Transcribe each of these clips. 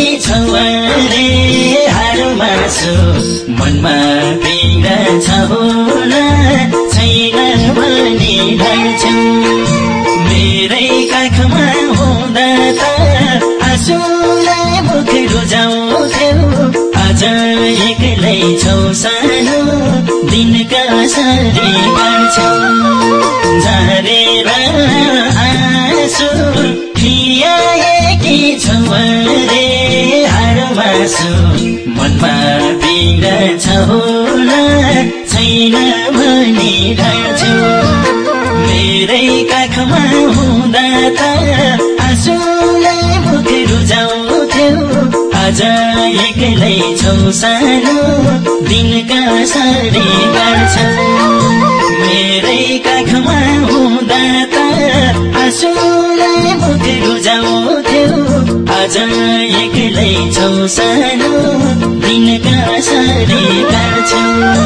छौ रे हारमा छु मनमा पीडा छ होला छैन भनी ढल्छौ मेरै काखमा हुँदा त आँसुलाई मुख रुजाउँथ्यौ आज एक्लै छौ सानो दिन कसरी काट्छौ झरेर आँसु खियाएकी छौ रे हारमा छु मनमा पीडा छ होला छैन भनी ढल्छौ मेरै काखमा हुँदा त आँसुलाई मुख रुजाउँथ्यौ आज एक्लै छौ सानो दिन कसरी काट्छौ मेरै काखमा हुँदा त आँसुलाई मुख रुजाउँथ्यौ आज एक्लै छौ सानो दिन कसरी काट्छौ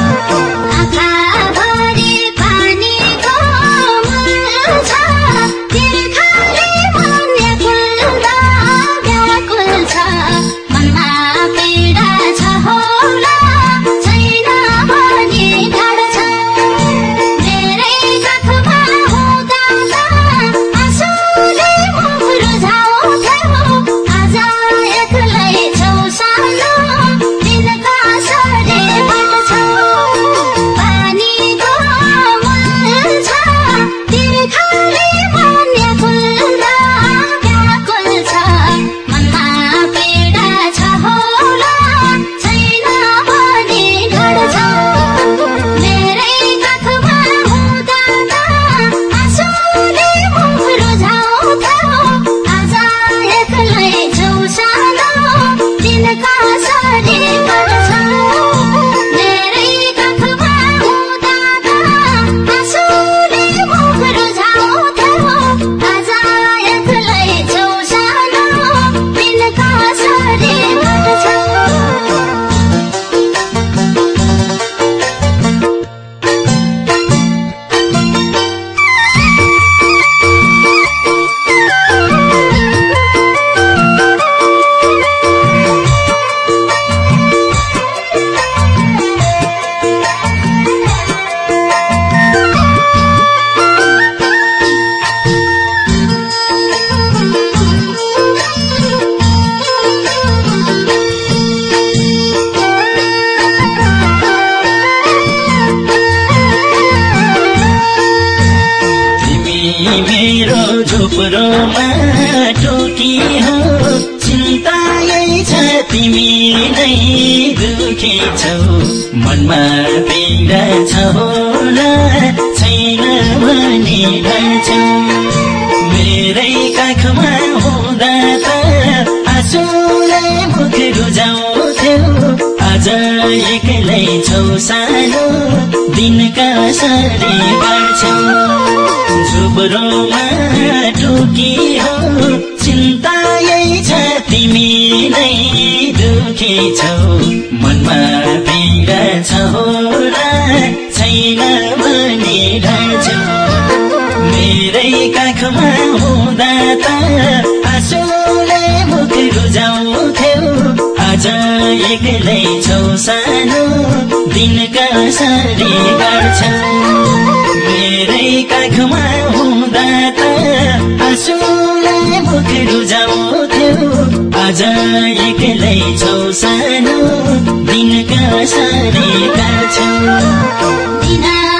मेरो झुप्रोमा टोकी हो चिन्तायै छ तिमी नै दुखी छौ मनमा पीडा छ होला छैन भनी ढल्छौ मेरै काखमा हुँदा त आँसुलाई मुख रुजाउँथ्यौ आज एक्लै छौ सानो दिन कसरी काट्छौ झुप्रोमा टोकी हो चिन्तायै छ तिमी नै दुखी छौ मनमा पीडा छ होला छैन भनी ढल्छौ मेरै काखमा हुँदा त आँसुलाई मुख रुजाउँथ्यौ आज एक्लै छौ सानो दिन कसरी काट्छौ मेरै काखमा हुँदा त आँसुलाई मुख रुजाउँथ्यौ आज एक्लै छौ सानो दिन कसरी काट्छौ